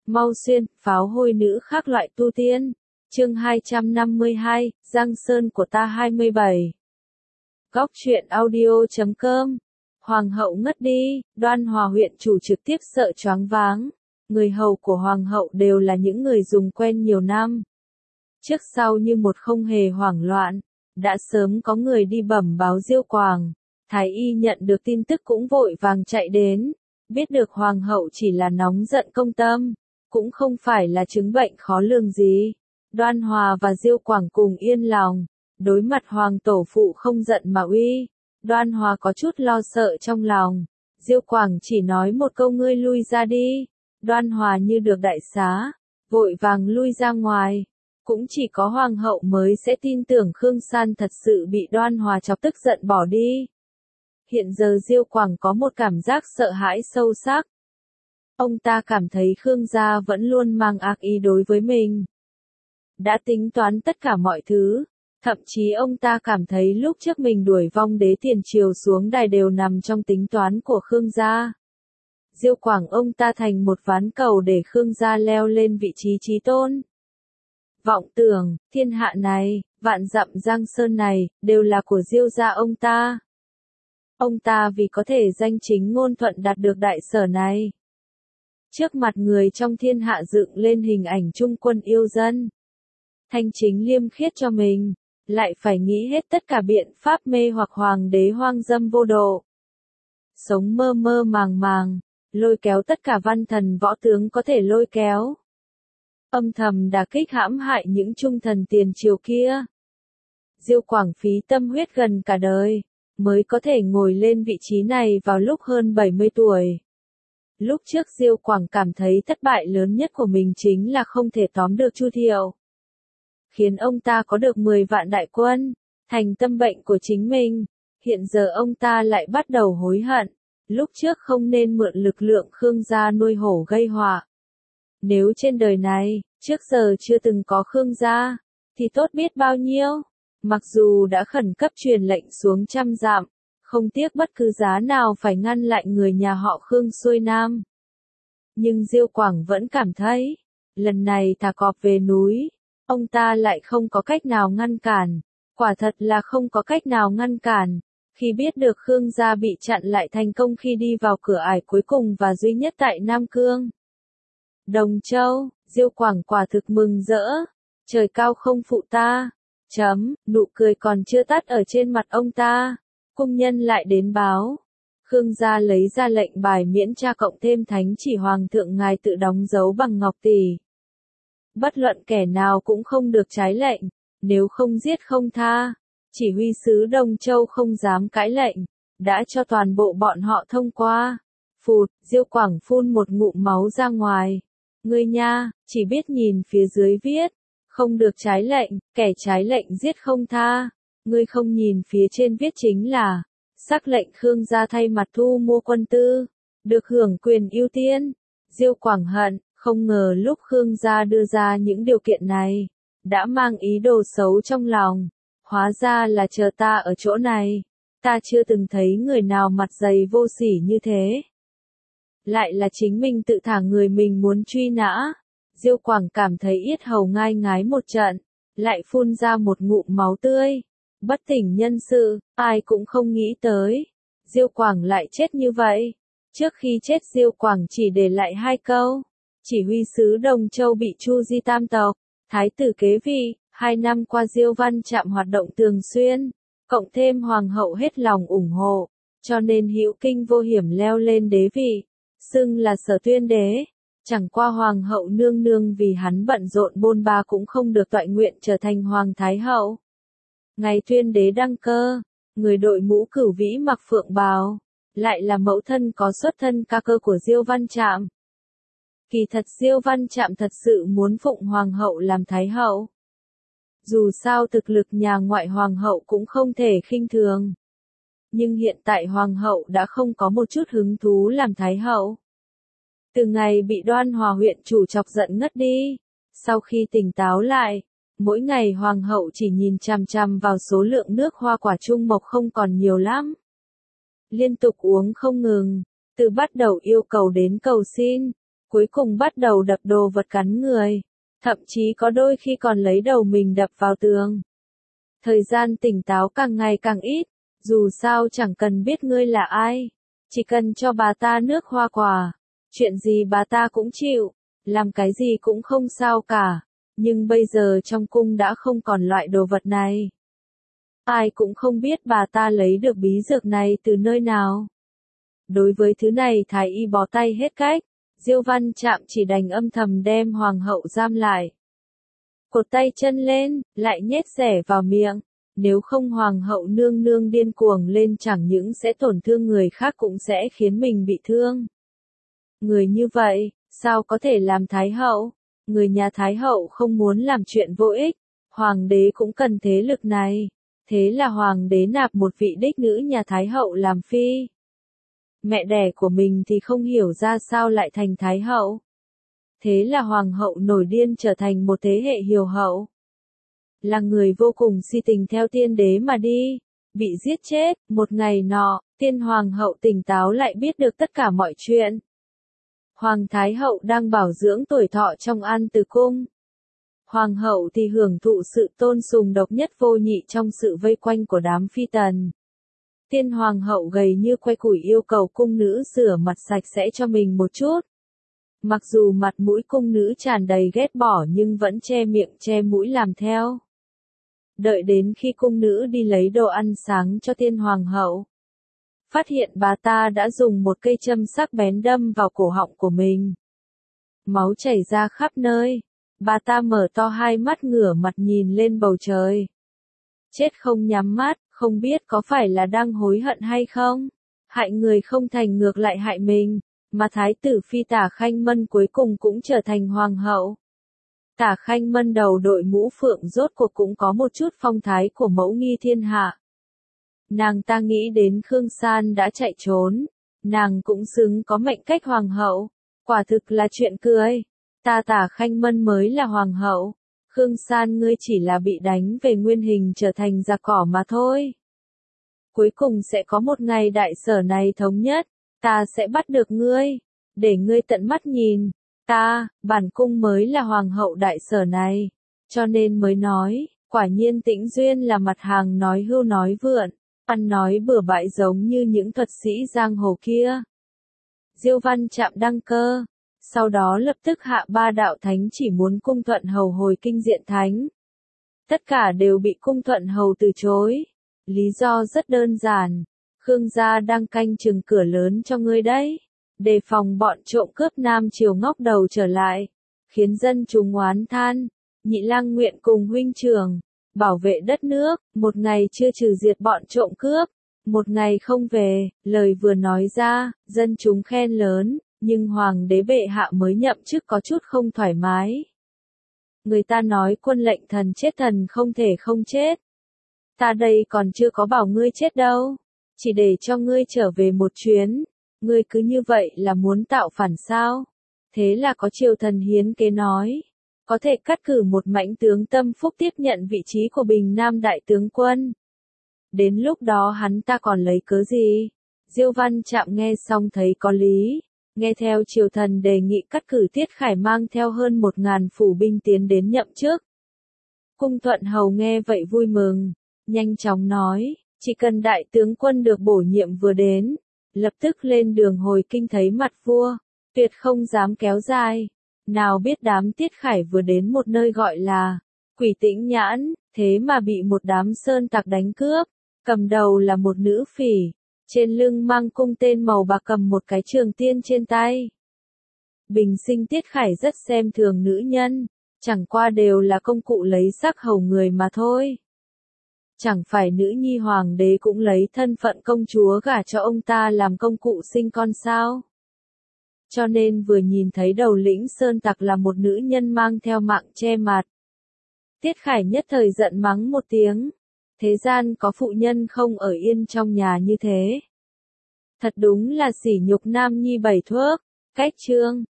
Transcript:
Mau xuyên, pháo hôi nữ khác loại tu tiên. Chương 252, Giang Sơn của ta 27. Góc truyện audio.com. Hoàng hậu ngất đi, Đoan Hòa huyện chủ trực tiếp sợ choáng váng. Người hầu của hoàng hậu đều là những người dùng quen nhiều năm. Trước sau như một không hề hoảng loạn, đã sớm có người đi bẩm báo Diêu Quảng. Thái y nhận được tin tức cũng vội vàng chạy đến, biết được hoàng hậu chỉ là nóng giận công tâm, cũng không phải là chứng bệnh khó lường gì. Đoan Hòa và Diêu Quảng cùng yên lòng, đối mặt hoàng tổ phụ không giận mà uy. Đoan Hòa có chút lo sợ trong lòng, Diêu Quảng chỉ nói một câu ngươi lui ra đi. Đoan Hòa như được đại xá, vội vàng lui ra ngoài. Cũng chỉ có hoàng hậu mới sẽ tin tưởng Khương San thật sự bị Đoan Hòa chọc tức giận bỏ đi. Hiện giờ Diêu Quảng có một cảm giác sợ hãi sâu sắc. Ông ta cảm thấy Khương gia vẫn luôn mang ác ý đối với mình. Đã tính toán tất cả mọi thứ, thậm chí ông ta cảm thấy lúc trước mình đuổi vong đế tiền triều xuống đài đều nằm trong tính toán của Khương gia. Diêu Quảng ông ta thành một ván cầu để Khương gia leo lên vị trí chí tôn. Vọng tưởng, thiên hạ này, vạn dặm Giang Sơn này, đều là của Diêu gia ông ta. Ông ta vì có thể danh chính ngôn thuận đạt được đại sở này. Trước mặt người trong thiên hạ dựng lên hình ảnh trung quân yêu dân. Thanh chính liêm khiết cho mình, lại phải nghĩ hết tất cả biện pháp mê hoặc hoàng đế hoang dâm vô độ. Sống mơ mơ màng màng, lôi kéo tất cả văn thần võ tướng có thể lôi kéo. Âm thầm đả kích hãm hại những trung thần tiền triều kia. Diêu Quảng phí tâm huyết gần cả đời, mới có thể ngồi lên vị trí này vào lúc hơn 70 tuổi. Lúc trước Diêu Quảng cảm thấy thất bại lớn nhất của mình chính là không thể tóm được Chu Thiệu. Khiến ông ta có được 10 vạn đại quân, thành tâm bệnh của chính mình. Hiện giờ ông ta lại bắt đầu hối hận, lúc trước không nên mượn lực lượng Khương gia nuôi hổ gây họa. Nếu trên đời này, trước giờ chưa từng có Khương gia, thì tốt biết bao nhiêu. Mặc dù đã khẩn cấp truyền lệnh xuống 100 dặm, không tiếc bất cứ giá nào phải ngăn lại người nhà họ Khương xuôi nam. Nhưng Diêu Quảng vẫn cảm thấy, lần này thả cọp về núi, ông ta lại không có cách nào ngăn cản. Quả thật là không có cách nào ngăn cản. Khi biết được Khương gia bị chặn lại thành công khi đi vào cửa ải cuối cùng và duy nhất tại Nam Cương, Đồng Châu, Diêu Quảng quả thực mừng rỡ. Trời cao không phụ ta. Nụ cười còn chưa tắt ở trên mặt ông ta. Cung nhân lại đến báo. Khương gia lấy ra lệnh bài miễn tra cộng thêm thánh chỉ hoàng thượng ngài tự đóng dấu bằng ngọc tỷ. Bất luận kẻ nào cũng không được trái lệnh, nếu không giết không tha. Chỉ huy sứ Đồng Châu không dám cãi lệnh, đã cho toàn bộ bọn họ thông qua. Phụt, Diêu Quảng phun một ngụm máu ra ngoài. Ngươi nha, chỉ biết nhìn phía dưới viết, không được trái lệnh, kẻ trái lệnh giết không tha. Ngươi không nhìn phía trên viết chính là, sắc lệnh Khương gia thay mặt thu mua quân tư, được hưởng quyền ưu tiên. Diêu Quảng hận, không ngờ lúc Khương gia đưa ra những điều kiện này, đã mang ý đồ xấu trong lòng. Hóa ra là chờ ta ở chỗ này. Ta chưa từng thấy người nào mặt dày vô sỉ như thế. Lại là chính mình tự thả người mình muốn truy nã. Diêu Quảng cảm thấy yết hầu ngai ngái một trận, lại phun ra một ngụm máu tươi. Bất tỉnh nhân sự, ai cũng không nghĩ tới. Diêu Quảng lại chết như vậy. Trước khi chết Diêu Quảng chỉ để lại 2 câu. Chỉ huy sứ Đồng Châu bị Chu Di tam tộc, thái tử kế vị. 2 năm qua Diêu Văn Trạm hoạt động thường xuyên, cộng thêm hoàng hậu hết lòng ủng hộ, cho nên hữu kinh vô hiểm leo lên đế vị, xưng là Sở Tuyên đế. Chẳng qua hoàng hậu nương nương vì hắn bận rộn bôn ba cũng không được toại nguyện trở thành hoàng thái hậu. Ngày Tuyên đế đăng cơ, người đội mũ cửu vĩ mặc phượng bào, lại là mẫu thân có xuất thân ca cơ của Diêu Văn Trạm. Kỳ thật Diêu Văn Trạm thật sự muốn phụng hoàng hậu làm thái hậu. Dù sao thực lực nhà ngoại hoàng hậu cũng không thể khinh thường. Nhưng hiện tại hoàng hậu đã không có một chút hứng thú làm thái hậu. Từ ngày bị Đoan Hòa huyện chủ chọc giận ngất đi, sau khi tỉnh táo lại, mỗi ngày hoàng hậu chỉ nhìn chằm chằm vào số lượng nước hoa quả trung mộc không còn nhiều lắm. Liên tục uống không ngừng, từ bắt đầu yêu cầu đến cầu xin, cuối cùng bắt đầu đập đồ vật cắn người, thậm chí có đôi khi còn lấy đầu mình đập vào tường. Thời gian tỉnh táo càng ngày càng ít, dù sao chẳng cần biết ngươi là ai, chỉ cần cho bà ta nước hoa quả, chuyện gì bà ta cũng chịu, làm cái gì cũng không sao cả, nhưng bây giờ trong cung đã không còn loại đồ vật này. Ai cũng không biết bà ta lấy được bí dược này từ nơi nào. Đối với thứ này thái y bó tay hết cách, Diêu Văn Trạm chỉ đành âm thầm đem hoàng hậu giam lại. Cột tay chân lên, lại nhét rẻ vào miệng, nếu không hoàng hậu nương nương điên cuồng lên chẳng những sẽ tổn thương người khác cũng sẽ khiến mình bị thương. Người như vậy, sao có thể làm thái hậu? Người nhà thái hậu không muốn làm chuyện vô ích, hoàng đế cũng cần thế lực này. Thế là hoàng đế nạp một vị đích nữ nhà thái hậu làm phi. Mẹ đẻ của mình thì không hiểu ra sao lại thành thái hậu. Thế là hoàng hậu nổi điên trở thành một thế hệ hiều hậu. Là người vô cùng si tình theo tiên đế mà đi, bị giết chết. Một ngày nọ, tiên hoàng hậu tỉnh táo lại biết được tất cả mọi chuyện. Hoàng thái hậu đang bảo dưỡng tuổi thọ trong An Từ cung. Hoàng hậu thì hưởng thụ sự tôn sùng độc nhất vô nhị trong sự vây quanh của đám phi tần. Tiên hoàng hậu gầy như que củi yêu cầu cung nữ rửa mặt sạch sẽ cho mình một chút. Mặc dù mặt mũi cung nữ tràn đầy ghét bỏ nhưng vẫn che miệng che mũi làm theo. Đợi đến khi cung nữ đi lấy đồ ăn sáng cho tiên hoàng hậu, phát hiện bà ta đã dùng một cây châm sắc bén đâm vào cổ họng của mình. Máu chảy ra khắp nơi. Bà ta mở to hai mắt ngửa mặt nhìn lên bầu trời. Chết không nhắm mắt, không biết có phải là đang hối hận hay không. Hại người không thành ngược lại hại mình, mà thái tử phi Tả Khanh Mân cuối cùng cũng trở thành hoàng hậu. Tả Khanh Mân đầu đội mũ phượng rốt cuộc cũng có một chút phong thái của mẫu nghi thiên hạ. Nàng ta nghĩ đến Khương San đã chạy trốn, nàng cũng xứng có mệnh cách hoàng hậu, quả thực là chuyện cười. Ta Tả Khanh Mân mới là hoàng hậu, Khương San ngươi chỉ là bị đánh về nguyên hình trở thành giặc cỏ mà thôi. Cuối cùng sẽ có một ngày đại sở này thống nhất, ta sẽ bắt được ngươi, để ngươi tận mắt nhìn, bản cung mới là hoàng hậu đại sở này, cho nên mới nói, quả nhiên Tĩnh Duyên là mặt hàng nói hưu nói vượn, ăn nói bừa bãi giống như những thuật sĩ giang hồ kia. Diêu Văn Trạm đăng cơ. Sau đó lập tức hạ 3 đạo thánh chỉ muốn cung thuận hầu hồi kinh diện thánh. Tất cả đều bị cung thuận hầu từ chối. Lý do rất đơn giản. Khương gia đang canh chừng cửa lớn cho ngươi đấy. Đề phòng bọn trộm cướp Nam Triều ngóc đầu trở lại. Khiến dân chúng oán than. Nhị lang nguyện cùng huynh trưởng. Bảo vệ đất nước. Một ngày chưa trừ diệt bọn trộm cướp. Một ngày không về. Lời vừa nói ra, dân chúng khen lớn. Nhưng hoàng đế bệ hạ mới nhậm chức có chút không thoải mái. Người ta nói quân lệnh thần chết thần không thể không chết. Ta đây còn chưa có bảo ngươi chết đâu. Chỉ để cho ngươi trở về một chuyến. Ngươi cứ như vậy là muốn tạo phản sao? Thế là có triều thần hiến kế nói. Có thể cắt cử một mãnh tướng tâm phúc tiếp nhận vị trí của Bình Nam đại tướng quân. Đến lúc đó hắn ta còn lấy cớ gì? Diêu Văn Trạm nghe xong thấy có lý. Nghe theo triều thần đề nghị cắt cử Tiết Khải mang theo hơn 1000 phủ binh tiến đến nhậm chức. Cung Thuận Hầu nghe vậy vui mừng, nhanh chóng nói, chỉ cần đại tướng quân được bổ nhiệm vừa đến, lập tức lên đường hồi kinh thấy mặt vua, tuyệt không dám kéo dài. Nào biết đám Tiết Khải vừa đến một nơi gọi là Quỷ Tĩnh Nhãn, thế mà bị một đám sơn tặc đánh cướp, cầm đầu là một nữ phỉ. Trên lưng mang cung tên màu bạc cầm một cái trường tiên trên tay. Bình sinh Tiết Khải rất xem thường nữ nhân, chẳng qua đều là công cụ lấy sắc hầu người mà thôi. Chẳng phải nữ nhi hoàng đế cũng lấy thân phận công chúa gả cho ông ta làm công cụ sinh con sao? Cho nên vừa nhìn thấy đầu lĩnh sơn tặc là một nữ nhân mang theo mạng che mặt. Tiết Khải nhất thời giận mắng một tiếng. Thế gian có phụ nhân không ở yên trong nhà như thế. Thật đúng là sỉ nhục nam nhi 7 thước. Cách chương